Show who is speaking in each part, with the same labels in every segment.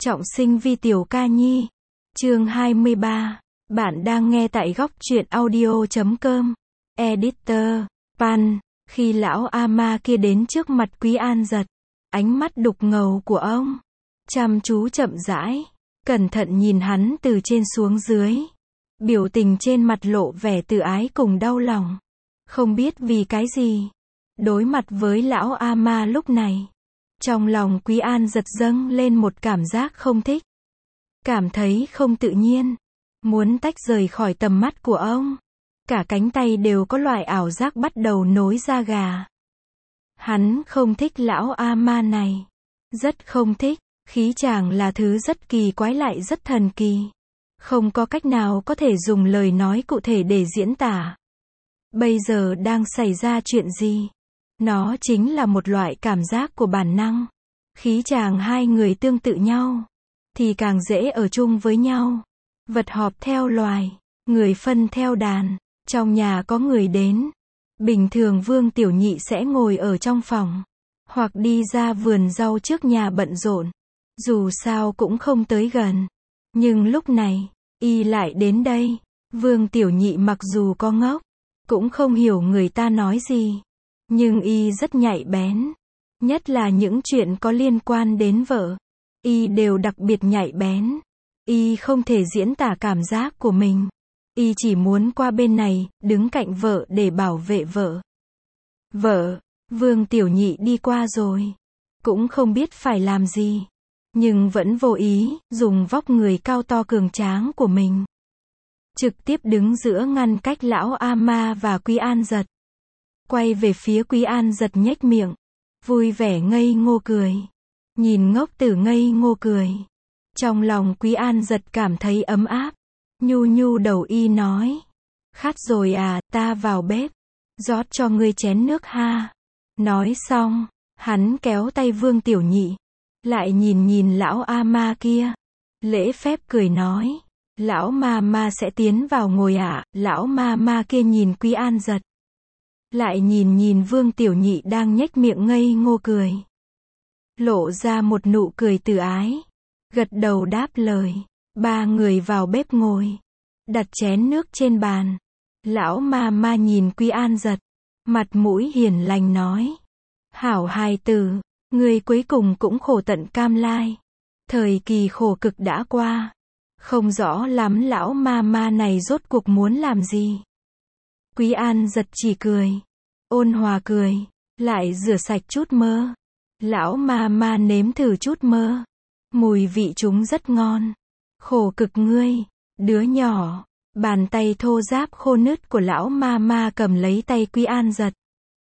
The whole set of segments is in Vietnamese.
Speaker 1: Trọng sinh vi tiểu ca nhi. Chương 23. Bạn đang nghe tại góc truyện audio.com. Editor. Pan. Khi lão A-ma kia đến trước mặt Quý An Giật, ánh mắt đục ngầu của ông chăm chú chậm rãi, cẩn thận nhìn hắn từ trên xuống dưới. Biểu tình trên mặt lộ vẻ tự ái cùng đau lòng. Không biết vì cái gì, đối mặt với lão A-ma lúc này, trong lòng Quý An Giật dâng lên một cảm giác không thích. Cảm thấy không tự nhiên, muốn tách rời khỏi tầm mắt của ông. Cả cánh tay đều có loại ảo giác bắt đầu nổi da gà. Hắn không thích lão A-ma này. Rất không thích, khí chàng là thứ rất kỳ quái lại rất thần kỳ. Không có cách nào có thể dùng lời nói cụ thể để diễn tả. Bây giờ đang xảy ra chuyện gì? Nó chính là một loại cảm giác của bản năng. Khí chàng hai người tương tự nhau, thì càng dễ ở chung với nhau. Vật họp theo loài, người phân theo đàn. Trong nhà có người đến, bình thường Vương Tiểu Nhị sẽ ngồi ở trong phòng, hoặc đi ra vườn rau trước nhà bận rộn. Dù sao cũng không tới gần. Nhưng lúc này, y lại đến đây. Vương Tiểu Nhị mặc dù có ngốc, cũng không hiểu người ta nói gì. Nhưng y rất nhạy bén. Nhất là những chuyện có liên quan đến vợ. Y đều đặc biệt nhạy bén. Y không thể diễn tả cảm giác của mình. Y chỉ muốn qua bên này, đứng cạnh vợ để bảo vệ vợ. Vợ, Vương Tiểu Nhị đi qua rồi. Cũng không biết phải làm gì. Nhưng vẫn vô ý, dùng vóc người cao to cường tráng của mình. Trực tiếp đứng giữa ngăn cách lão A-ma và Quý An Giật. Quay về phía Quý An Giật nhếch miệng. Vui vẻ ngây ngô cười. Nhìn ngốc tử ngây ngô cười. Trong lòng Quý An Giật cảm thấy ấm áp. Nhu nhu đầu y nói. Khát rồi à, ta vào bếp. Rót cho ngươi chén nước ha. Nói xong, hắn kéo tay Vương Tiểu Nhị. Lại nhìn lão A-ma kia. Lễ phép cười nói. Lão ma sẽ tiến vào ngồi ạ. Lão ma kia nhìn Quý An Giật. Lại nhìn Vương Tiểu Nhị đang nhếch miệng ngây ngô cười. Lộ ra một nụ cười từ ái. Gật đầu đáp lời. Ba người vào bếp ngồi. Đặt chén nước trên bàn. Lão ma nhìn Quý An Giật. Mặt mũi hiền lành nói. Hảo hài tử, người cuối cùng cũng khổ tận cam lai. Thời kỳ khổ cực đã qua. Không rõ lắm lão ma này rốt cuộc muốn làm gì. Quý An Giật chỉ cười. Ôn hòa cười. Lại rửa sạch chút mơ. Lão ma nếm thử chút mơ. Mùi vị chúng rất ngon. Khổ cực ngươi, đứa nhỏ. Bàn tay thô ráp khô nứt của lão ma cầm lấy tay Quý An Giật.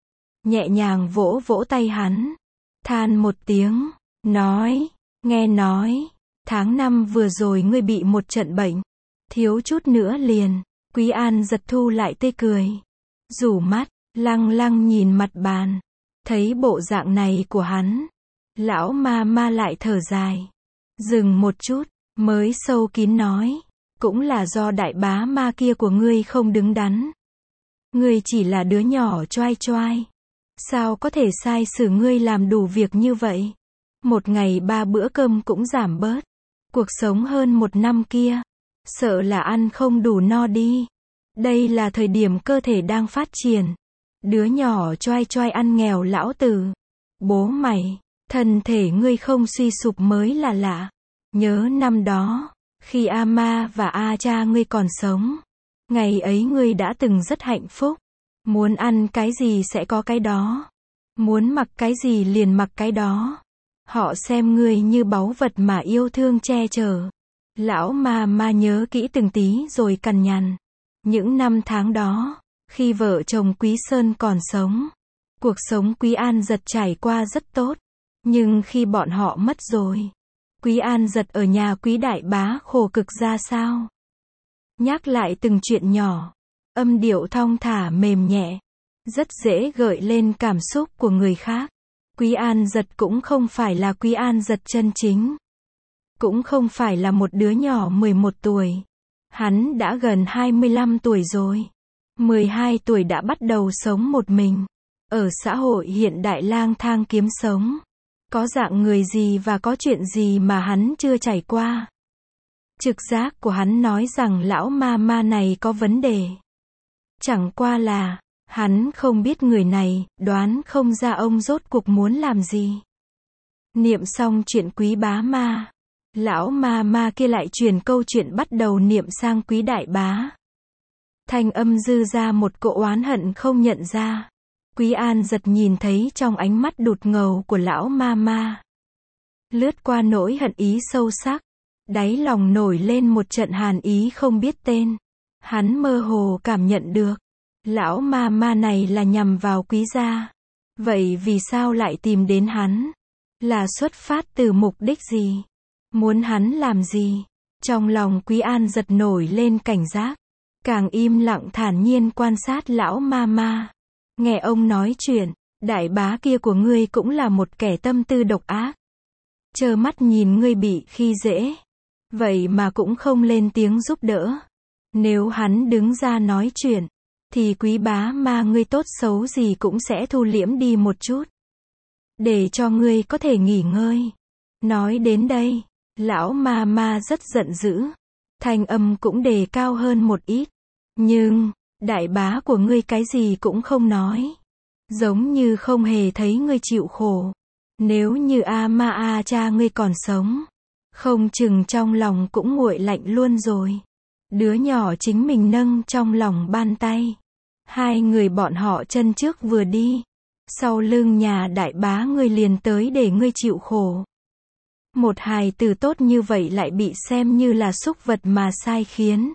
Speaker 1: Nhẹ nhàng vỗ vỗ tay hắn. Than một tiếng. Nói. Nghe nói. Tháng 5 vừa rồi ngươi bị một trận bệnh. Thiếu chút nữa liền. Quý An Giật thu lại tươi cười. Rủ mắt. Lăng nhìn mặt bàn. Thấy bộ dạng này của hắn. Lão ma lại thở dài. Dừng một chút. Mới sâu kín nói. Cũng là do đại bá ma kia của ngươi không đứng đắn. Ngươi chỉ là đứa nhỏ choai. Sao có thể sai xử ngươi làm đủ việc như vậy? Một ngày 3 bữa cơm cũng giảm bớt. Cuộc sống hơn 1 năm kia. Sợ là ăn không đủ no đi. Đây là thời điểm cơ thể đang phát triển. Đứa nhỏ choai ăn nghèo lão tử. Bố mày, thân thể ngươi không suy sụp mới là lạ. Nhớ năm đó, khi A-ma và A-cha ngươi còn sống. Ngày ấy ngươi đã từng rất hạnh phúc. Muốn ăn cái gì sẽ có cái đó. Muốn mặc cái gì liền mặc cái đó. Họ xem ngươi như báu vật mà yêu thương che chở. Lão ma nhớ kỹ từng tí rồi cằn nhằn. Những năm tháng đó, khi vợ chồng Quý Sơn còn sống, cuộc sống Quý An Giật trải qua rất tốt. Nhưng khi bọn họ mất rồi, Quý An Giật ở nhà Quý đại bá khổ cực ra sao? Nhắc lại từng chuyện nhỏ, âm điệu thong thả mềm nhẹ, rất dễ gợi lên cảm xúc của người khác. Quý An Giật cũng không phải là Quý An Giật chân chính. Cũng không phải là một đứa nhỏ 11 tuổi. Hắn đã gần 25 tuổi rồi. 12 tuổi đã bắt đầu sống một mình. Ở xã hội hiện đại lang thang kiếm sống. Có dạng người gì và có chuyện gì mà hắn chưa trải qua. Trực giác của hắn nói rằng lão ma ma này có vấn đề. Chẳng qua là, hắn không biết người này, đoán không ra ông rốt cuộc muốn làm gì. Niệm xong chuyện Quý Bá Ma, lão ma ma kia lại chuyển câu chuyện bắt đầu niệm sang Quý Đại Bá. Thanh âm dư ra một cỗ oán hận không nhận ra. Quý An giật nhìn thấy trong ánh mắt đục ngầu của lão ma ma. Lướt qua nỗi hận ý sâu sắc. Đáy lòng nổi lên một trận hàn ý không biết tên. Hắn mơ hồ cảm nhận được. Lão ma ma này là nhằm vào Quý gia. Vậy vì sao lại tìm đến hắn? Là xuất phát từ mục đích gì? Muốn hắn làm gì? Trong lòng Quý An giật nổi lên cảnh giác. Càng im lặng thản nhiên quan sát lão ma ma. Nghe ông nói chuyện, đại bá kia của ngươi cũng là một kẻ tâm tư độc ác. Trơ mắt nhìn ngươi bị khi dễ. Vậy mà cũng không lên tiếng giúp đỡ. Nếu hắn đứng ra nói chuyện, thì Quý Bá Ma ngươi tốt xấu gì cũng sẽ thu liễm đi một chút. Để cho ngươi có thể nghỉ ngơi. Nói đến đây, lão ma ma rất giận dữ. Thanh âm cũng đề cao hơn một ít. Nhưng, đại bá của ngươi cái gì cũng không nói. Giống như không hề thấy ngươi chịu khổ. Nếu như A Ma A cha ngươi còn sống, không chừng trong lòng cũng nguội lạnh luôn rồi. Đứa nhỏ chính mình nâng trong lòng bàn tay. Hai người bọn họ chân trước vừa đi. Sau lưng nhà đại bá ngươi liền tới để ngươi chịu khổ. Một hài tử tốt như vậy lại bị xem như là súc vật mà sai khiến.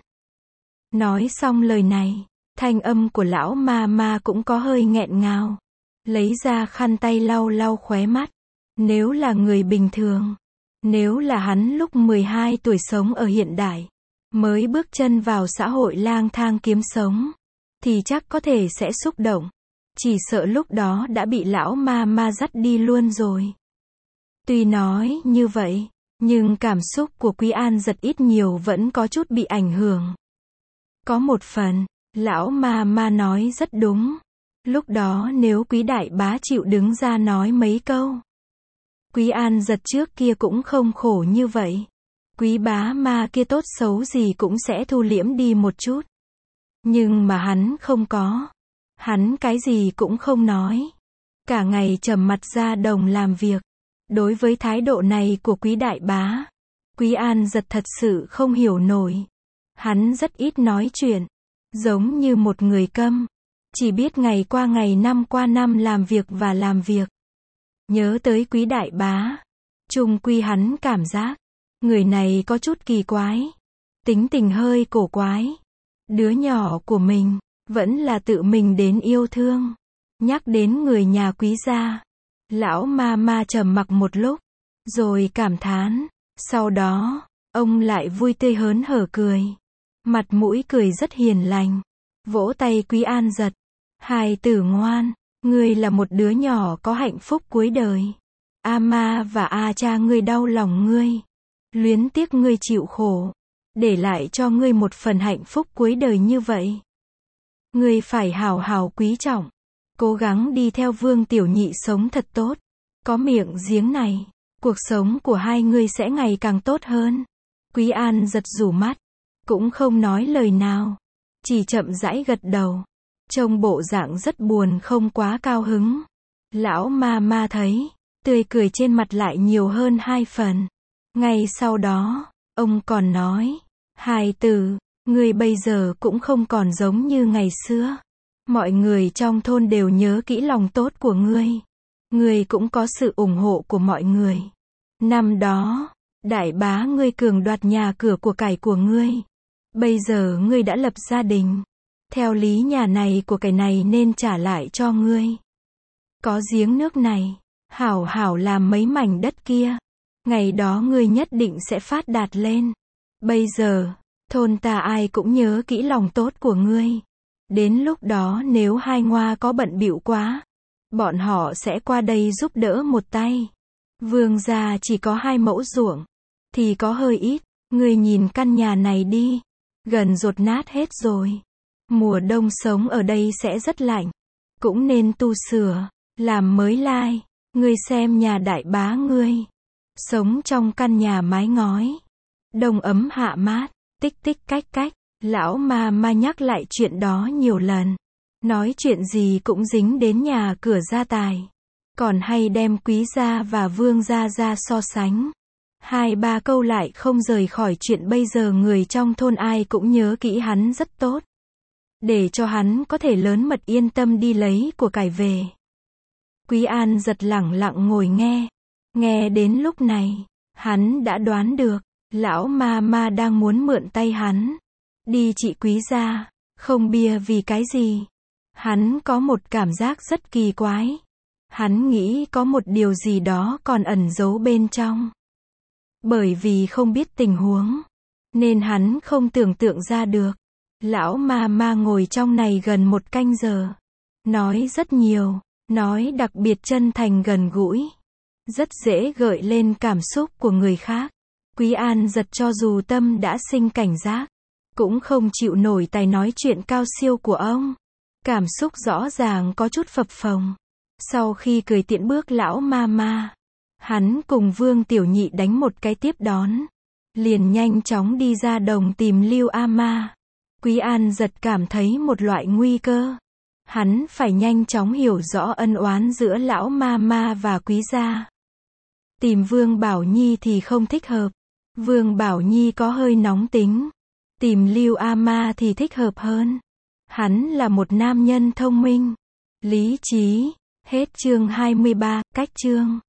Speaker 1: Nói xong lời này, thanh âm của lão ma ma cũng có hơi nghẹn ngào. Lấy ra khăn tay lau lau khóe mắt. Nếu là người bình thường, nếu là hắn lúc 12 tuổi sống ở hiện đại, mới bước chân vào xã hội lang thang kiếm sống, thì chắc có thể sẽ xúc động. Chỉ sợ lúc đó đã bị lão ma ma dắt đi luôn rồi. Tuy nói như vậy, nhưng cảm xúc của Quý An giật ít nhiều vẫn có chút bị ảnh hưởng. Có một phần, lão ma ma nói rất đúng. Lúc đó nếu Quý Đại Bá chịu đứng ra nói mấy câu, Quý An giật trước kia cũng không khổ như vậy. Quý Bá Ma kia tốt xấu gì cũng sẽ thu liễm đi một chút. Nhưng mà hắn không có. Hắn cái gì cũng không nói. Cả ngày trầm mặt ra đồng làm việc. Đối với thái độ này của Quý Đại Bá, Quý An giật thật sự không hiểu nổi. Hắn rất ít nói chuyện. Giống như một người câm. Chỉ biết ngày qua ngày năm qua năm làm việc và làm việc. Nhớ tới Quý Đại Bá. Chung quy hắn cảm giác. Người này có chút kỳ quái. Tính tình hơi cổ quái. Đứa nhỏ của mình. Vẫn là tự mình đến yêu thương. Nhắc đến người nhà Quý gia. Lão ma ma trầm mặc một lúc. Rồi cảm thán. Sau đó, ông lại vui tươi hớn hở cười. Mặt mũi cười rất hiền lành. Vỗ tay Quý An giật. Hài tử ngoan. Ngươi là một đứa nhỏ có hạnh phúc cuối đời. A Ma và A cha ngươi đau lòng ngươi. Luyến tiếc ngươi chịu khổ. Để lại cho ngươi một phần hạnh phúc cuối đời như vậy. Ngươi phải hào hào quý trọng. Cố gắng đi theo Vương Tiểu Nhị sống thật tốt. Có miệng giếng này, cuộc sống của hai ngươi sẽ ngày càng tốt hơn. Quý An giật rủ mắt. Cũng không nói lời nào. Chỉ chậm rãi gật đầu. Trông bộ dạng rất buồn không quá cao hứng. Lão ma ma thấy, tươi cười trên mặt lại nhiều hơn 2 phần. Ngay sau đó, ông còn nói, hài tử, ngươi bây giờ cũng không còn giống như ngày xưa. Mọi người trong thôn đều nhớ kỹ lòng tốt của ngươi. Ngươi cũng có sự ủng hộ của mọi người. Năm đó, đại bá ngươi cường đoạt nhà cửa của cải của ngươi. Bây giờ ngươi đã lập gia đình. Theo lý nhà này của cái này nên trả lại cho ngươi. Có giếng nước này, hảo hảo làm mấy mảnh đất kia. Ngày đó ngươi nhất định sẽ phát đạt lên. Bây giờ, thôn ta ai cũng nhớ kỹ lòng tốt của ngươi. Đến lúc đó nếu hai ngoa có bận bịu quá, bọn họ sẽ qua đây giúp đỡ một tay. Vương gia chỉ có 2 mẫu ruộng, thì có hơi ít. Ngươi nhìn căn nhà này đi, gần dột nát hết rồi. Mùa đông sống ở đây sẽ rất lạnh. Cũng nên tu sửa, làm mới lai. Ngươi xem nhà đại bá ngươi, sống trong căn nhà mái ngói, đông ấm hạ mát, tích tích cách cách. Lão ma ma nhắc lại chuyện đó nhiều lần. Nói chuyện gì cũng dính đến nhà cửa gia tài. Còn hay đem Quý gia và Vương gia ra so sánh. 2-3 câu lại không rời khỏi chuyện bây giờ người trong thôn ai cũng nhớ kỹ hắn rất tốt. Để cho hắn có thể lớn mật yên tâm đi lấy của cải về. Quý An giật lẳng lặng ngồi nghe. Nghe đến lúc này, hắn đã đoán được, lão ma ma đang muốn mượn tay hắn. Đi trị Quý gia, không bia vì cái gì. Hắn có một cảm giác rất kỳ quái. Hắn nghĩ có một điều gì đó còn ẩn giấu bên trong. Bởi vì không biết tình huống, nên hắn không tưởng tượng ra được. Lão ma ma ngồi trong này gần 1 canh giờ. Nói rất nhiều, nói đặc biệt chân thành gần gũi. Rất dễ gợi lên cảm xúc của người khác. Quý An giật cho dù tâm đã sinh cảnh giác, cũng không chịu nổi tài nói chuyện cao siêu của ông. Cảm xúc rõ ràng có chút phập phồng. Sau khi cười tiễn bước lão ma ma, hắn cùng Vương Tiểu Nhị đánh một cái tiếp đón. Liền nhanh chóng đi ra đồng tìm Lưu A Ma. Quý An giật cảm thấy một loại nguy cơ. Hắn phải nhanh chóng hiểu rõ ân oán giữa lão ma ma và Quý gia. Tìm Vương Bảo Nhi thì không thích hợp. Vương Bảo Nhi có hơi nóng tính. Tìm Lưu A Ma thì thích hợp hơn. Hắn là một nam nhân thông minh, lý trí. Hết chương 23, cách chương.